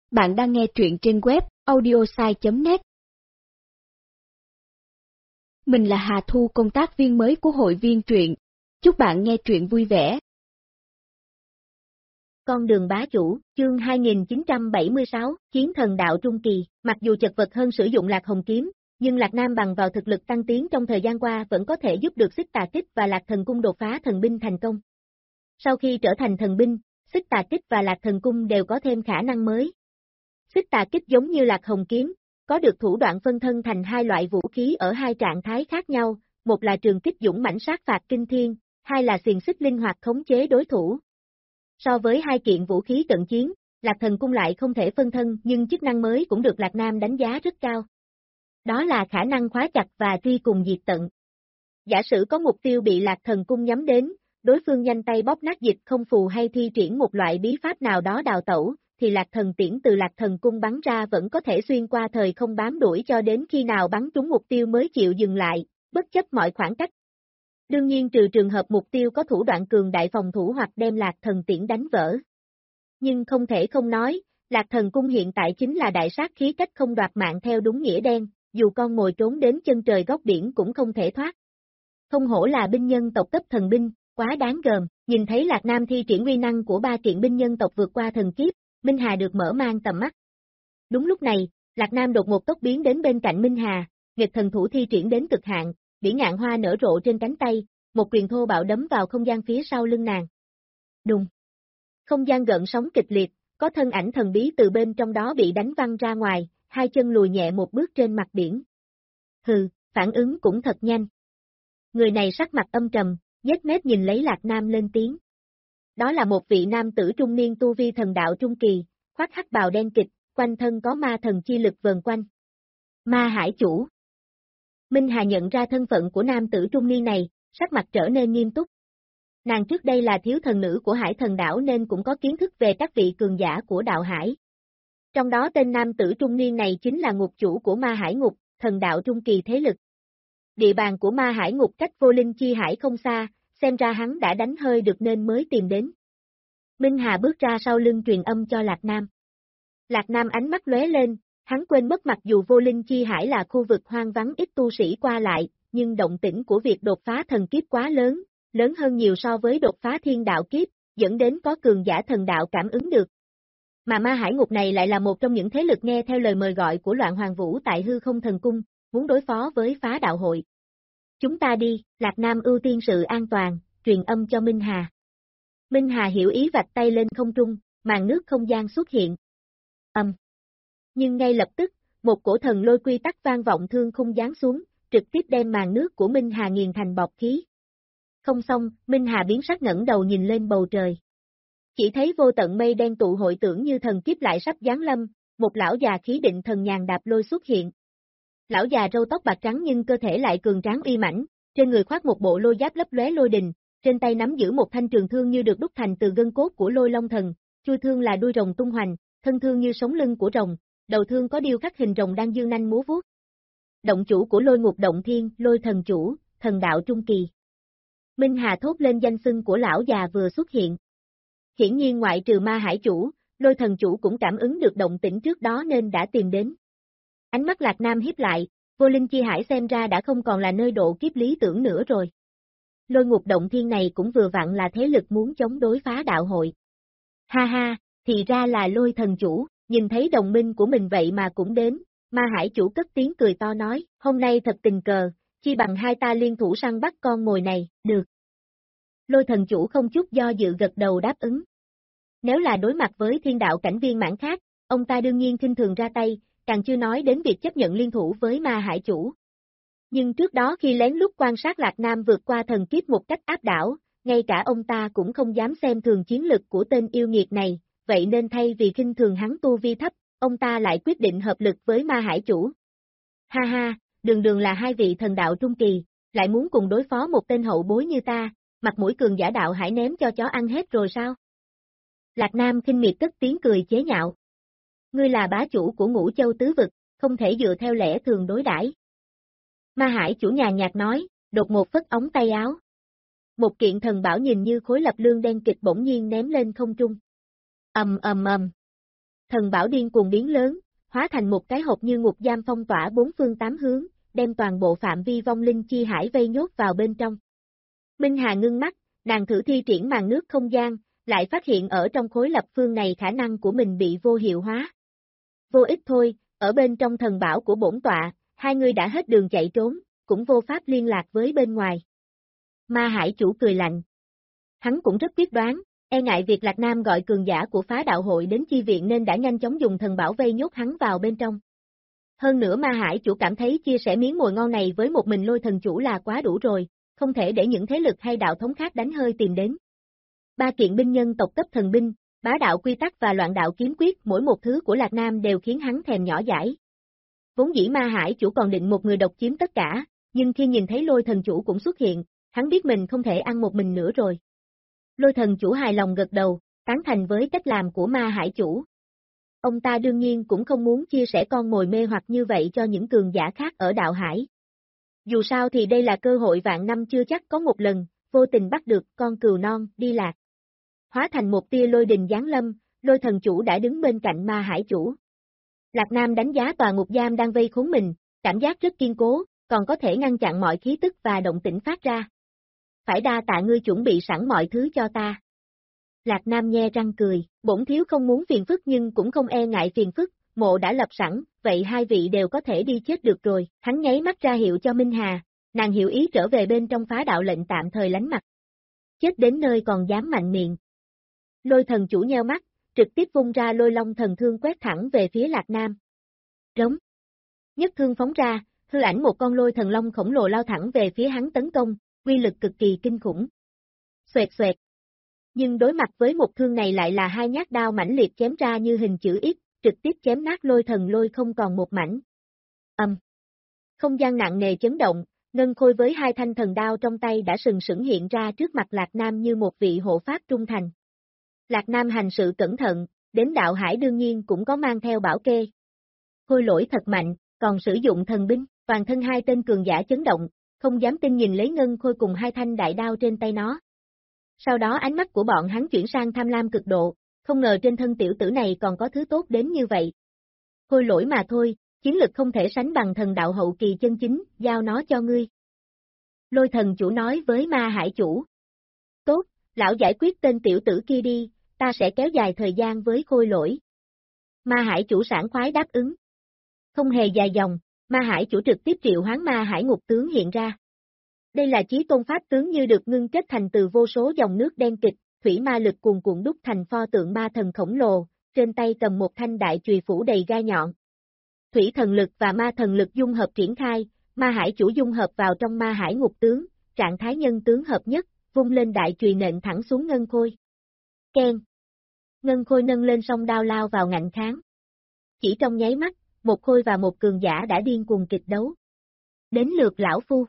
Bạn đang nghe truyện trên web audiosai.net. Mình là Hà Thu, công tác viên mới của hội viên truyện. Chúc bạn nghe truyện vui vẻ. Con đường bá chủ, chương 2976, Chiến thần đạo trung kỳ. Mặc dù chật vật hơn sử dụng Lạc Hồng kiếm, nhưng Lạc Nam bằng vào thực lực tăng tiến trong thời gian qua vẫn có thể giúp được Xích Tà Kích và Lạc Thần Cung đột phá thần binh thành công. Sau khi trở thành thần binh, Xích Tà Kích và Lạc Thần Cung đều có thêm khả năng mới. Xích Tà Kích giống như Lạc Hồng kiếm, có được thủ đoạn phân thân thành hai loại vũ khí ở hai trạng thái khác nhau, một là trường kích dũng mãnh sát phạt kinh thiên, hai là xiềng xích linh hoạt khống chế đối thủ. So với hai kiện vũ khí cận chiến, Lạc Thần Cung lại không thể phân thân nhưng chức năng mới cũng được Lạc Nam đánh giá rất cao. Đó là khả năng khóa chặt và truy cùng diệt tận. Giả sử có mục tiêu bị Lạc Thần Cung nhắm đến, đối phương nhanh tay bóp nát dịch không phù hay thi triển một loại bí pháp nào đó đào tẩu, thì Lạc Thần tiễn từ Lạc Thần Cung bắn ra vẫn có thể xuyên qua thời không bám đuổi cho đến khi nào bắn trúng mục tiêu mới chịu dừng lại, bất chấp mọi khoảng cách. Đương nhiên trừ trường hợp mục tiêu có thủ đoạn cường đại phòng thủ hoặc đem Lạc Thần tiễn đánh vỡ. Nhưng không thể không nói, Lạc Thần Cung hiện tại chính là đại sát khí cách không đoạt mạng theo đúng nghĩa đen, dù con mồi trốn đến chân trời góc biển cũng không thể thoát. Không hổ là binh nhân tộc cấp thần binh, quá đáng gờm. Nhìn thấy Lạc Nam thi triển uy năng của ba kiện binh nhân tộc vượt qua thần kiếp, Minh Hà được mở mang tầm mắt. Đúng lúc này, Lạc Nam đột ngột tốc biến đến bên cạnh Minh Hà, nghịch thần thủ thi triển đến cực hạn, bỉ ngạn hoa nở rộ trên cánh tay, một quyền thô bạo đấm vào không gian phía sau lưng nàng. Đùng! Không gian gợn sóng kịch liệt, có thân ảnh thần bí từ bên trong đó bị đánh văng ra ngoài, hai chân lùi nhẹ một bước trên mặt biển. Hừ, phản ứng cũng thật nhanh. Người này sắc mặt âm trầm, nhếch mép nhìn lấy Lạc Nam lên tiếng. Đó là một vị nam tử trung niên tu vi thần đạo trung kỳ, khoác hắc bào đen kịch, quanh thân có ma thần chi lực vờn quanh. Ma Hải Chủ. Minh Hà nhận ra thân phận của nam tử trung niên này, sắc mặt trở nên nghiêm túc. Nàng trước đây là thiếu thần nữ của Hải Thần Đảo nên cũng có kiến thức về các vị cường giả của đạo hải. Trong đó tên nam tử trung niên này chính là ngục chủ của Ma Hải Ngục, thần đạo trung kỳ thế lực. Địa bàn của Ma Hải Ngục cách Vô Linh Chi Hải không xa, xem ra hắn đã đánh hơi được nên mới tìm đến. Minh Hà bước ra sau lưng truyền âm cho Lạc Nam. Lạc Nam ánh mắt lóe lên, hắn quên mất mặc dù Vô Linh Chi Hải là khu vực hoang vắng ít tu sĩ qua lại, nhưng động tĩnh của việc đột phá thần kiếp quá lớn, lớn hơn nhiều so với đột phá thiên đạo kiếp, dẫn đến có cường giả thần đạo cảm ứng được. Mà Ma Hải Ngục này lại là một trong những thế lực nghe theo lời mời gọi của Loạn Hoàng Vũ tại Hư Không Thần Cung, muốn đối phó với phá đạo hội. Chúng ta đi, Lạc Nam ưu tiên sự an toàn, truyền âm cho Minh Hà. Minh Hà hiểu ý vạch tay lên không trung, màn nước không gian xuất hiện. Nhưng ngay lập tức, một cổ thần lôi quy tắc vang vọng thương khung giáng xuống, trực tiếp đem màn nước của Minh Hà nghiền thành bọt khí. Không xong, Minh Hà biến sắc ngẩng đầu nhìn lên bầu trời. Chỉ thấy vô tận mây đen tụ hội tưởng như thần kiếp lại sắp giáng lâm, một lão già khí định thần nhàn đạp lôi xuất hiện. Lão già râu tóc bạc trắng nhưng cơ thể lại cường tráng uy mãnh, trên người khoác một bộ lôi giáp lấp lóe lôi đình, trên tay nắm giữ một thanh trường thương như được đúc thành từ gân cốt của Lôi Long Thần, chui thương là đuôi rồng tung hoành, thân thương như sống lưng của rồng, đầu thương có điêu khắc hình rồng đang dương nanh múa vuốt. Động chủ của Lôi Ngục Động Thiên, Lôi Thần Chủ, thần đạo trung kỳ. Minh Hà thốt lên danh xưng của lão già vừa xuất hiện. Hiển nhiên ngoại trừ Ma Hải Chủ, Lôi Thần Chủ cũng cảm ứng được động tĩnh trước đó nên đã tìm đến. Ánh mắt Lạc Nam hiếp lại, Vô Linh Chi Hải xem ra đã không còn là nơi độ kiếp lý tưởng nữa rồi. Lôi Ngục Động Thiên này cũng vừa vặn là thế lực muốn chống đối phá đạo hội. Ha ha, thì ra là Lôi Thần Chủ, nhìn thấy đồng minh của mình vậy mà cũng đến, Ma Hải Chủ cất tiếng cười to nói, hôm nay thật tình cờ, chi bằng hai ta liên thủ săn bắt con mồi này, được. Lôi Thần Chủ không chút do dự gật đầu đáp ứng. Nếu là đối mặt với thiên đạo cảnh viên mãn khác, ông ta đương nhiên khinh thường ra tay, càng chưa nói đến việc chấp nhận liên thủ với Ma Hải Chủ. Nhưng trước đó khi lén lút quan sát Lạc Nam vượt qua thần kiếp một cách áp đảo, ngay cả ông ta cũng không dám xem thường chiến lực của tên yêu nghiệt này, vậy nên thay vì khinh thường hắn tu vi thấp, ông ta lại quyết định hợp lực với Ma Hải Chủ. Ha ha, đường là hai vị thần đạo trung kỳ, lại muốn cùng đối phó một tên hậu bối như ta, mặt mũi cường giả đạo hải ném cho chó ăn hết rồi sao? Lạc Nam khinh miệt cất tiếng cười chế nhạo. Ngươi là bá chủ của Ngũ Châu tứ vực, không thể dựa theo lẽ thường đối đãi. Ma Hải Chủ nhàn nhạt nói, đột ngột phất ống tay áo. Một kiện thần bảo nhìn như khối lập lương đen kịch bỗng nhiên ném lên không trung. Ầm. Thần bảo điên cuồng biến lớn, hóa thành một cái hộp như ngục giam phong tỏa bốn phương tám hướng, đem toàn bộ phạm vi vong linh chi hải vây nhốt vào bên trong. Minh Hà ngưng mắt, nàng thử thi triển màn nước không gian, lại phát hiện ở trong khối lập phương này khả năng của mình bị vô hiệu hóa. Vô ích thôi, ở bên trong thần bảo của bổn tọa, hai người đã hết đường chạy trốn, cũng vô pháp liên lạc với bên ngoài. Ma Hải chủ cười lạnh. Hắn cũng rất quyết đoán, e ngại việc Lạc Nam gọi cường giả của phá đạo hội đến chi viện nên đã nhanh chóng dùng thần bảo vây nhốt hắn vào bên trong. Hơn nữa Ma Hải chủ cảm thấy chia sẻ miếng mồi ngon này với một mình Lôi thần chủ là quá đủ rồi, không thể để những thế lực hay đạo thống khác đánh hơi tìm đến. Ba kiện binh nhân tộc cấp thần binh, bá đạo quy tắc và loạn đạo kiếm quyết, mỗi một thứ của Lạc Nam đều khiến hắn thèm nhỏ dãi. Vốn dĩ Ma Hải chủ còn định một người độc chiếm tất cả, nhưng khi nhìn thấy Lôi thần chủ cũng xuất hiện, hắn biết mình không thể ăn một mình nữa rồi. Lôi thần chủ hài lòng gật đầu, tán thành với cách làm của Ma Hải chủ. Ông ta đương nhiên cũng không muốn chia sẻ con mồi mê hoặc như vậy cho những cường giả khác ở đạo hải. Dù sao thì đây là cơ hội vạn năm chưa chắc có một lần, vô tình bắt được con cừu non đi lạc. Hóa thành một tia lôi đình giáng lâm, Lôi thần chủ đã đứng bên cạnh Ma Hải chủ. Lạc Nam đánh giá tòa ngục giam đang vây khốn mình, cảm giác rất kiên cố, còn có thể ngăn chặn mọi khí tức và động tĩnh phát ra. Phải đa tạ ngươi chuẩn bị sẵn mọi thứ cho ta. Lạc Nam nhe răng cười, bổn thiếu không muốn phiền phức nhưng cũng không e ngại phiền phức, mộ đã lập sẵn, vậy hai vị đều có thể đi chết được rồi. Hắn nháy mắt ra hiệu cho Minh Hà, nàng hiểu ý trở về bên trong phá đạo lệnh tạm thời lánh mặt. Chết đến nơi còn dám mạnh miệng. Lôi thần chủ nheo mắt, trực tiếp vung ra lôi long thần thương quét thẳng về phía Lạc Nam. Rống. Nhất thương phóng ra, hư ảnh một con lôi thần long khổng lồ lao thẳng về phía hắn tấn công, uy lực cực kỳ kinh khủng. Xoẹt xoẹt. Nhưng đối mặt với một thương này lại là hai nhát đao mãnh liệt chém ra như hình chữ X, trực tiếp chém nát lôi thần lôi không còn một mảnh. Không gian nặng nề chấn động, ngân khôi với hai thanh thần đao trong tay đã sừng sững hiện ra trước mặt Lạc Nam như một vị hộ pháp trung thành. Lạc Nam hành sự cẩn thận, đến đạo hải đương nhiên cũng có mang theo bảo kê. Khôi lỗi thật mạnh, còn sử dụng thần binh, toàn thân hai tên cường giả chấn động, không dám tin nhìn lấy ngân khôi cùng hai thanh đại đao trên tay nó. Sau đó ánh mắt của bọn hắn chuyển sang tham lam cực độ, không ngờ trên thân tiểu tử này còn có thứ tốt đến như vậy. Khôi lỗi mà thôi, chiến lực không thể sánh bằng thần đạo hậu kỳ chân chính, giao nó cho ngươi. Lôi thần chủ nói với Ma Hải chủ. Tốt, lão giải quyết tên tiểu tử kia đi, ta sẽ kéo dài thời gian với khôi lỗi. Ma Hải chủ sảng khoái đáp ứng. Không hề dài dòng, Ma Hải chủ trực tiếp triệu hoán Ma Hải ngục tướng hiện ra. Đây là chí tôn pháp tướng như được ngưng kết thành từ vô số dòng nước đen kịch, thủy ma lực cuồn cuộn đúc thành pho tượng ma thần khổng lồ, trên tay cầm một thanh đại chùy phủ đầy gai nhọn. Thủy thần lực và ma thần lực dung hợp triển khai, Ma Hải chủ dung hợp vào trong Ma Hải ngục tướng, trạng thái nhân tướng hợp nhất, vung lên đại chùy nện thẳng xuống ngân khôi. Keng. Ngân khôi nâng lên song đao lao vào ngạnh kháng. Chỉ trong nháy mắt, một khôi và một cường giả đã điên cuồng kịch đấu. Đến lượt lão phu.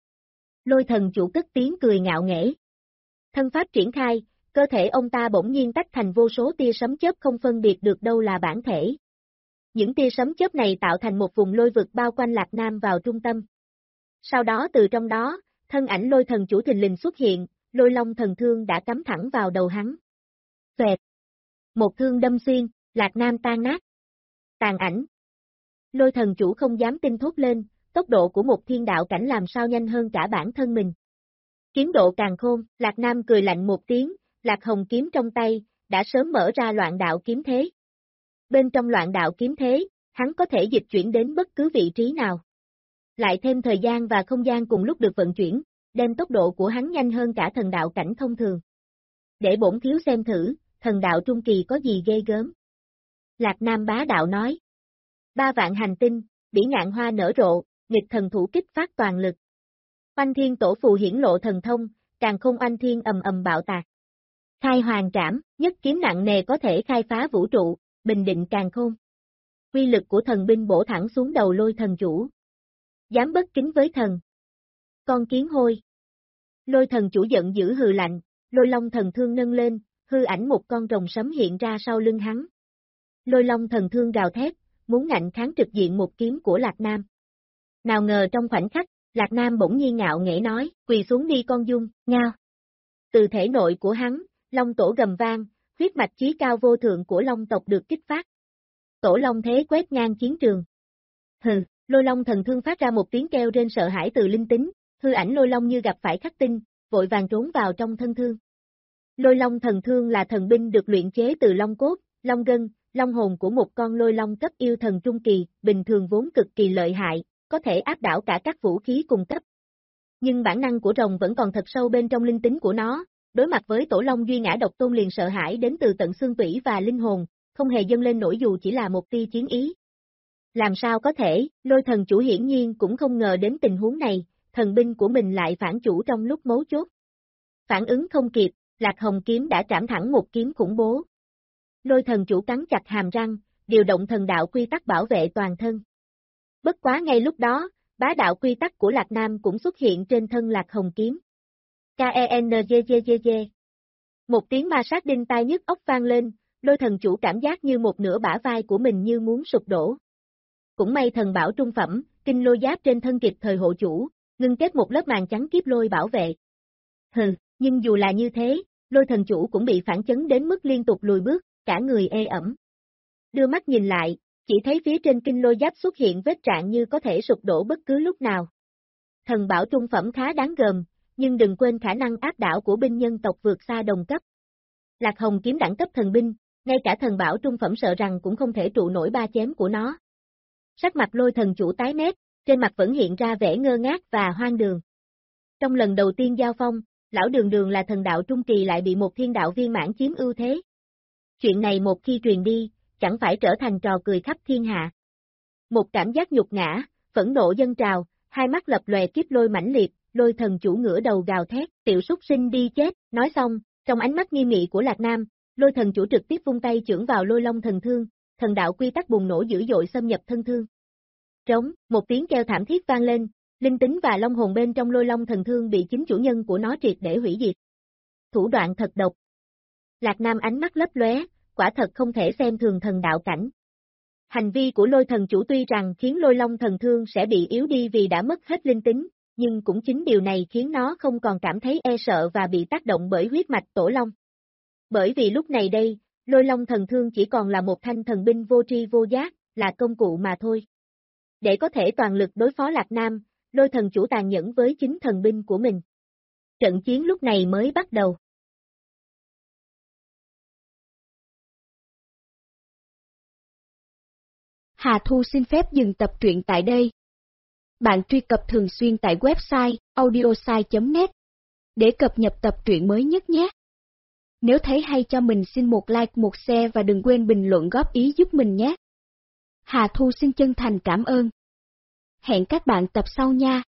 Lôi thần chủ cất tiếng cười ngạo nghễ. Thân pháp triển khai, cơ thể ông ta bỗng nhiên tách thành vô số tia sấm chớp không phân biệt được đâu là bản thể. Những tia sấm chớp này tạo thành một vùng lôi vực bao quanh Lạc Nam vào trung tâm. Sau đó từ trong đó, thân ảnh lôi thần chủ thình lình xuất hiện, lôi long thần thương đã cắm thẳng vào đầu hắn. Phẹt. Một thương đâm xuyên, Lạc Nam tan nát. Tàn ảnh. Lôi thần chủ không dám tin thốt lên, tốc độ của một thiên đạo cảnh làm sao nhanh hơn cả bản thân mình. Kiếm độ càng khôn, Lạc Nam cười lạnh một tiếng, Lạc Hồng kiếm trong tay, đã sớm mở ra loạn đạo kiếm thế. Bên trong loạn đạo kiếm thế, hắn có thể dịch chuyển đến bất cứ vị trí nào. Lại thêm thời gian và không gian cùng lúc được vận chuyển, đem tốc độ của hắn nhanh hơn cả thần đạo cảnh thông thường. Để bổn thiếu xem thử, thần đạo trung kỳ có gì ghê gớm. Lạc Nam bá đạo nói. 3 vạn hành tinh, bỉ ngạn hoa nở rộ, nghịch thần thủ kích phát toàn lực. Oanh thiên tổ phù hiển lộ thần thông, càng không oanh thiên ầm ầm bạo tạc. Khai hoàng trảm, nhất kiếm nặng nề có thể khai phá vũ trụ, bình định càn khôn. Quy lực của thần binh bổ thẳng xuống đầu lôi thần chủ. Dám bất kính với thần. Con kiến hôi. Lôi thần chủ giận dữ hừ lạnh, lôi long thần thương nâng lên, hư ảnh một con rồng sấm hiện ra sau lưng hắn. Lôi long thần thương gào thét, muốn ngạnh kháng trực diện một kiếm của Lạc Nam. Nào ngờ trong khoảnh khắc, Lạc Nam bỗng nhiên ngạo nghễ nói, quỳ xuống đi con dung, ngao. Từ thể nội của hắn, long tổ gầm vang, huyết mạch chí cao vô thượng của long tộc được kích phát. Tổ Long thế quét ngang chiến trường. Hừ, Lôi Long thần thương phát ra một tiếng kêu rên sợ hãi từ linh tính, hư ảnh Lôi Long như gặp phải khắc tinh, vội vàng trốn vào trong thân thương. Lôi Long thần thương là thần binh được luyện chế từ long cốt, long gân, long hồn của một con lôi long cấp yêu thần trung kỳ, bình thường vốn cực kỳ lợi hại, có thể áp đảo cả các vũ khí cùng cấp. Nhưng bản năng của rồng vẫn còn thật sâu bên trong linh tính của nó, đối mặt với tổ long duy ngã độc tôn liền sợ hãi đến từ tận xương tủy và linh hồn, không hề dâng lên nổi dù chỉ là một tia chiến ý. Làm sao có thể, Lôi thần chủ hiển nhiên cũng không ngờ đến tình huống này, thần binh của mình lại phản chủ trong lúc mấu chốt. Phản ứng không kịp, Lạc Hồng kiếm đã trảm thẳng một kiếm khủng bố. Lôi thần chủ cắn chặt hàm răng, điều động thần đạo quy tắc bảo vệ toàn thân. Bất quá ngay lúc đó, bá đạo quy tắc của Lạc Nam cũng xuất hiện trên thân Lạc Hồng kiếm. K-E-N-G-G-G-G. Một tiếng ma sát đinh tai nhức óc vang lên, Lôi thần chủ cảm giác như một nửa bả vai của mình như muốn sụp đổ. Cũng may thần bảo trung phẩm, kinh lôi giáp trên thân kịp thời hộ chủ, ngưng kết một lớp màn trắng kiếp lôi bảo vệ. Hừ, nhưng dù là như thế, Lôi thần chủ cũng bị phản chấn đến mức liên tục lùi bước, cả người ê ẩm. Đưa mắt nhìn lại, chỉ thấy phía trên kinh lôi giáp xuất hiện vết rạn như có thể sụp đổ bất cứ lúc nào. Thần bảo trung phẩm khá đáng gờm, nhưng đừng quên khả năng áp đảo của binh nhân tộc vượt xa đồng cấp. Lạc Hồng kiếm đẳng cấp thần binh, ngay cả thần bảo trung phẩm sợ rằng cũng không thể trụ nổi ba chém của nó. Sắc mặt Lôi thần chủ tái mét, trên mặt vẫn hiện ra vẻ ngơ ngác và hoang đường. Trong lần đầu tiên giao phong, lão đường đường là thần đạo trung kỳ lại bị một thiên đạo viên mãn chiếm ưu thế. Chuyện này một khi truyền đi, chẳng phải trở thành trò cười khắp thiên hạ. Một cảm giác nhục nhã, phẫn nộ dâng trào, hai mắt lập lòe kiếp lôi mãnh liệt, Lôi thần chủ ngửa đầu gào thét, tiểu súc sinh đi chết, nói xong, trong ánh mắt nghiêm nghị của Lạc Nam, Lôi thần chủ trực tiếp vung tay chưởng vào Lôi Long thần thương, thần đạo quy tắc bùng nổ dữ dội xâm nhập thân thương. Trống, một tiếng kêu thảm thiết vang lên, linh tính và long hồn bên trong Lôi Long thần thương bị chính chủ nhân của nó triệt để hủy diệt. Thủ đoạn thật độc. Lạc Nam ánh mắt lấp lóe, quả thật không thể xem thường thần đạo cảnh. Hành vi của Lôi thần chủ tuy rằng khiến Lôi Long thần thương sẽ bị yếu đi vì đã mất hết linh tính, nhưng cũng chính điều này khiến nó không còn cảm thấy e sợ và bị tác động bởi huyết mạch tổ long. Bởi vì lúc này đây, Lôi Long thần thương chỉ còn là một thanh thần binh vô tri vô giác, là công cụ mà thôi. Để có thể toàn lực đối phó Lạc Nam, Lôi thần chủ tàn nhẫn với chính thần binh của mình. Trận chiến lúc này mới bắt đầu. Hà Thu xin phép dừng tập truyện tại đây. Bạn truy cập thường xuyên tại website audiosai.net để cập nhật tập truyện mới nhất nhé. Nếu thấy hay cho mình xin một like, một share và đừng quên bình luận góp ý giúp mình nhé. Hà Thu xin chân thành cảm ơn. Hẹn các bạn tập sau nha.